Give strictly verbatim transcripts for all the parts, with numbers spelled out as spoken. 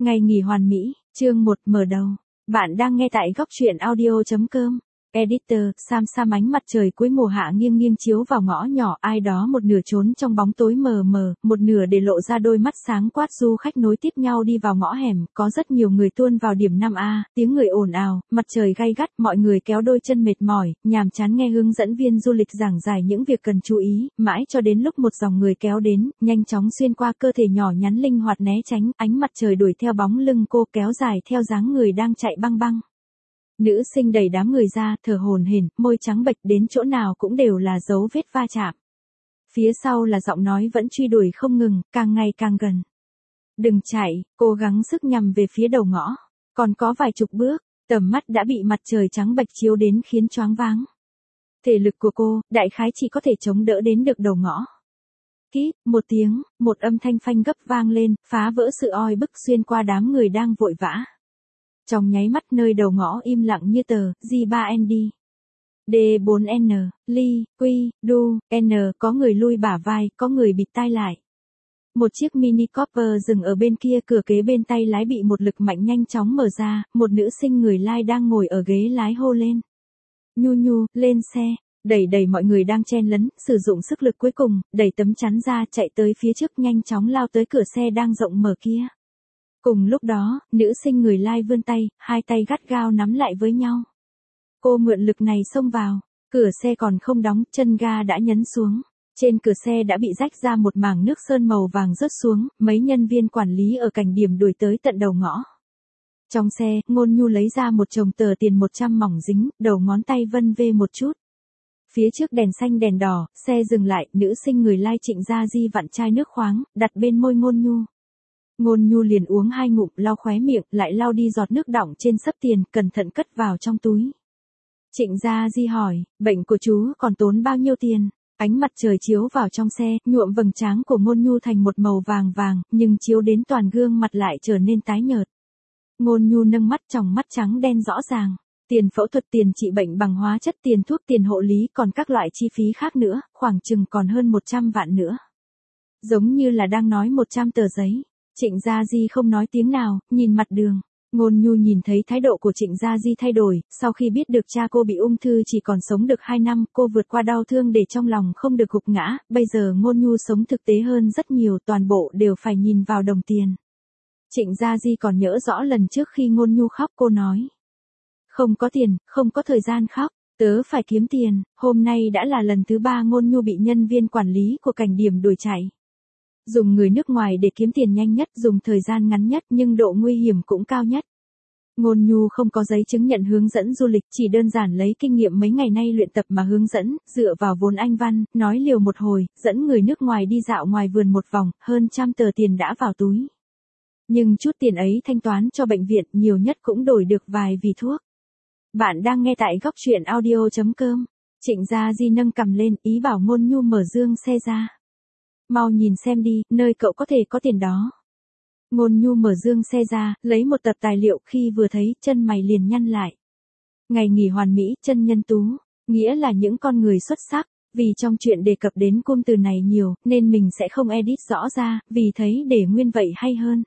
Ngày nghỉ hoàn mỹ, chương một mở đầu. Bạn đang nghe tại góc truyện audio chấm com. Editor, Sam Sam ánh mặt trời cuối mùa hạ nghiêng nghiêng chiếu vào ngõ nhỏ, ai đó một nửa trốn trong bóng tối mờ mờ, một nửa để lộ ra đôi mắt sáng quát. Du khách nối tiếp nhau đi vào ngõ hẻm, có rất nhiều người tuôn vào điểm năm A, tiếng người ồn ào, mặt trời gay gắt, mọi người kéo đôi chân mệt mỏi, nhàm chán nghe hướng dẫn viên du lịch giảng giải những việc cần chú ý, mãi cho đến lúc một dòng người kéo đến, nhanh chóng xuyên qua cơ thể nhỏ nhắn linh hoạt né tránh, ánh mặt trời đuổi theo bóng lưng cô kéo dài theo dáng người đang chạy băng băng. Nữ sinh đẩy đám người ra, thở hổn hển, môi trắng bệch, đến chỗ nào cũng đều là dấu vết va chạm. Phía sau là giọng nói vẫn truy đuổi không ngừng, càng ngày càng gần. Đừng chạy, cố gắng sức nhằm về phía đầu ngõ. Còn có vài chục bước, tầm mắt đã bị mặt trời trắng bệch chiếu đến khiến choáng váng. Thể lực của cô, đại khái chỉ có thể chống đỡ đến được đầu ngõ. Kít, một tiếng, một âm thanh phanh gấp vang lên, phá vỡ sự oi bức xuyên qua đám người đang vội vã. Trong nháy mắt nơi đầu ngõ im lặng như tờ, G ba N D. D bốn N, Ly, Quy, Du, N, có người lui bả vai, có người bịt tai lại. Một chiếc Mini Cooper dừng ở bên kia, cửa kế bên tay lái bị một lực mạnh nhanh chóng mở ra, một nữ sinh người Lai đang ngồi ở ghế lái hô lên. Nhu nhu, lên xe, đẩy đẩy mọi người đang chen lấn, sử dụng sức lực cuối cùng, đẩy tấm chắn ra chạy tới phía trước nhanh chóng lao tới cửa xe đang rộng mở kia. Cùng lúc đó, nữ sinh người Lai vươn tay, hai tay gắt gao nắm lại với nhau. Cô mượn lực này xông vào, cửa xe còn không đóng, chân ga đã nhấn xuống. Trên cửa xe đã bị rách ra một mảng nước sơn màu vàng rớt xuống, mấy nhân viên quản lý ở cảnh điểm đuổi tới tận đầu ngõ. Trong xe, Ngôn Nhu lấy ra một chồng tờ tiền một trăm mỏng dính, đầu ngón tay vân vê một chút. Phía trước đèn xanh đèn đỏ, xe dừng lại, nữ sinh người Lai Trịnh Gia Di vặn chai nước khoáng, đặt bên môi Ngôn Nhu. Ngôn Nhu liền uống hai ngụm, lau khóe miệng, lại lau đi giọt nước đọng trên xấp tiền, cẩn thận cất vào trong túi. Trịnh Gia Di hỏi, bệnh của chú còn tốn bao nhiêu tiền? Ánh mặt trời chiếu vào trong xe, nhuộm vầng trán của Ngôn Nhu thành một màu vàng vàng, nhưng chiếu đến toàn gương mặt lại trở nên tái nhợt. Ngôn Nhu nâng mắt, tròng mắt trắng đen rõ ràng. Tiền phẫu thuật, tiền trị bệnh bằng hóa chất, tiền thuốc, tiền hộ lý, còn các loại chi phí khác nữa, khoảng chừng còn hơn một trăm vạn nữa. Giống như là đang nói một trăm tờ giấy. Trịnh Gia Di không nói tiếng nào, nhìn mặt đường. Ngôn Nhu nhìn thấy thái độ của Trịnh Gia Di thay đổi, sau khi biết được cha cô bị ung thư chỉ còn sống được hai năm, cô vượt qua đau thương để trong lòng không được gục ngã, bây giờ Ngôn Nhu sống thực tế hơn rất nhiều, toàn bộ đều phải nhìn vào đồng tiền. Trịnh Gia Di còn nhớ rõ lần trước khi Ngôn Nhu khóc, cô nói. Không có tiền, không có thời gian khóc, tớ phải kiếm tiền. Hôm nay đã là lần thứ ba Ngôn Nhu bị nhân viên quản lý của cảnh điểm đuổi chạy. Dùng người nước ngoài để kiếm tiền nhanh nhất, dùng thời gian ngắn nhất, nhưng độ nguy hiểm cũng cao nhất. Ngôn Nhu không có giấy chứng nhận hướng dẫn du lịch, chỉ đơn giản lấy kinh nghiệm mấy ngày nay luyện tập mà hướng dẫn, dựa vào vốn Anh văn, nói liều một hồi, dẫn người nước ngoài đi dạo ngoài vườn một vòng, hơn trăm tờ tiền đã vào túi. Nhưng chút tiền ấy thanh toán cho bệnh viện, nhiều nhất cũng đổi được vài vỉ thuốc. Bạn đang nghe tại góc truyện audio chấm com. Trịnh Gia Di nâng cằm lên, ý bảo Ngôn Nhu mở dương xe ra. Mau nhìn xem đi, nơi cậu có thể có tiền đó. Ngôn Nhu mở dương xe ra, lấy một tập tài liệu, khi vừa thấy, chân mày liền nhăn lại. Ngày nghỉ hoàn mỹ, chân nhân tú, nghĩa là những con người xuất sắc, vì trong chuyện đề cập đến cụm từ này nhiều, nên mình sẽ không edit rõ ra, vì thấy để nguyên vậy hay hơn.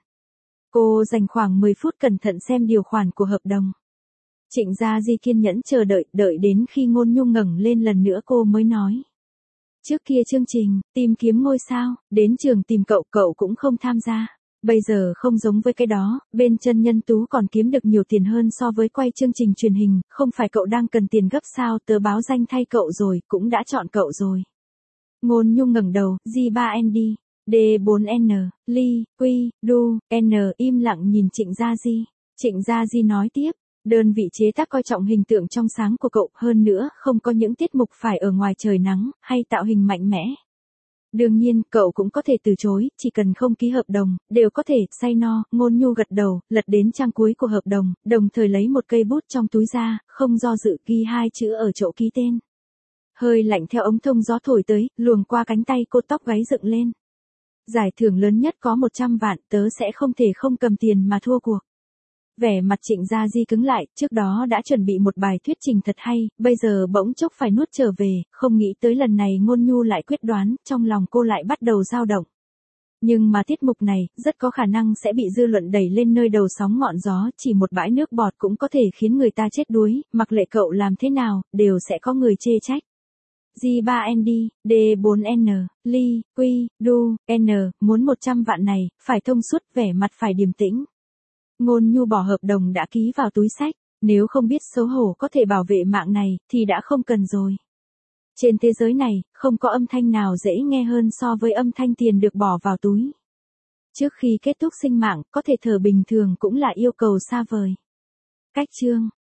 Cô dành khoảng mười phút cẩn thận xem điều khoản của hợp đồng. Trịnh Gia Di kiên nhẫn chờ đợi, đợi đến khi Ngôn Nhu ngẩng lên lần nữa cô mới nói. Trước kia chương trình, tìm kiếm ngôi sao, đến trường tìm cậu, cậu cũng không tham gia. Bây giờ không giống với cái đó, bên chân nhân tú còn kiếm được nhiều tiền hơn so với quay chương trình truyền hình, không phải cậu đang cần tiền gấp sao, tớ báo danh thay cậu rồi, cũng đã chọn cậu rồi. Ngôn Nhu ngẩng đầu, G ba N D, D bốn N, Ly, Quy, Du, N, im lặng nhìn Trịnh Gia Di. Trịnh Gia Di nói tiếp. Đơn vị chế tác coi trọng hình tượng trong sáng của cậu, hơn nữa, không có những tiết mục phải ở ngoài trời nắng, hay tạo hình mạnh mẽ. Đương nhiên, cậu cũng có thể từ chối, chỉ cần không ký hợp đồng, đều có thể, say no. Ngôn Nhu gật đầu, lật đến trang cuối của hợp đồng, đồng thời lấy một cây bút trong túi ra, không do dự ghi hai chữ ở chỗ ký tên. Hơi lạnh theo ống thông gió thổi tới, luồng qua cánh tay cô, tóc gáy dựng lên. Giải thưởng lớn nhất có một trăm vạn, tớ sẽ không thể không cầm tiền mà thua cuộc. Vẻ mặt Trịnh Gia Di cứng lại, trước đó đã chuẩn bị một bài thuyết trình thật hay, bây giờ bỗng chốc phải nuốt trở về, không nghĩ tới lần này Ngôn Nhu lại quyết đoán, trong lòng cô lại bắt đầu dao động. Nhưng mà tiết mục này, rất có khả năng sẽ bị dư luận đẩy lên nơi đầu sóng ngọn gió, chỉ một bãi nước bọt cũng có thể khiến người ta chết đuối, mặc lệ cậu làm thế nào, đều sẽ có người chê trách. G ba N D, D bốn N, Ly, Quy, Du, N, muốn một trăm vạn này, phải thông suốt, vẻ mặt phải điềm tĩnh. Ngôn Nhu bỏ hợp đồng đã ký vào túi xách, nếu không biết xấu hổ có thể bảo vệ mạng này, thì đã không cần rồi. Trên thế giới này, không có âm thanh nào dễ nghe hơn so với âm thanh tiền được bỏ vào túi. Trước khi kết thúc sinh mạng, có thể thở bình thường cũng là yêu cầu xa vời. Cách chương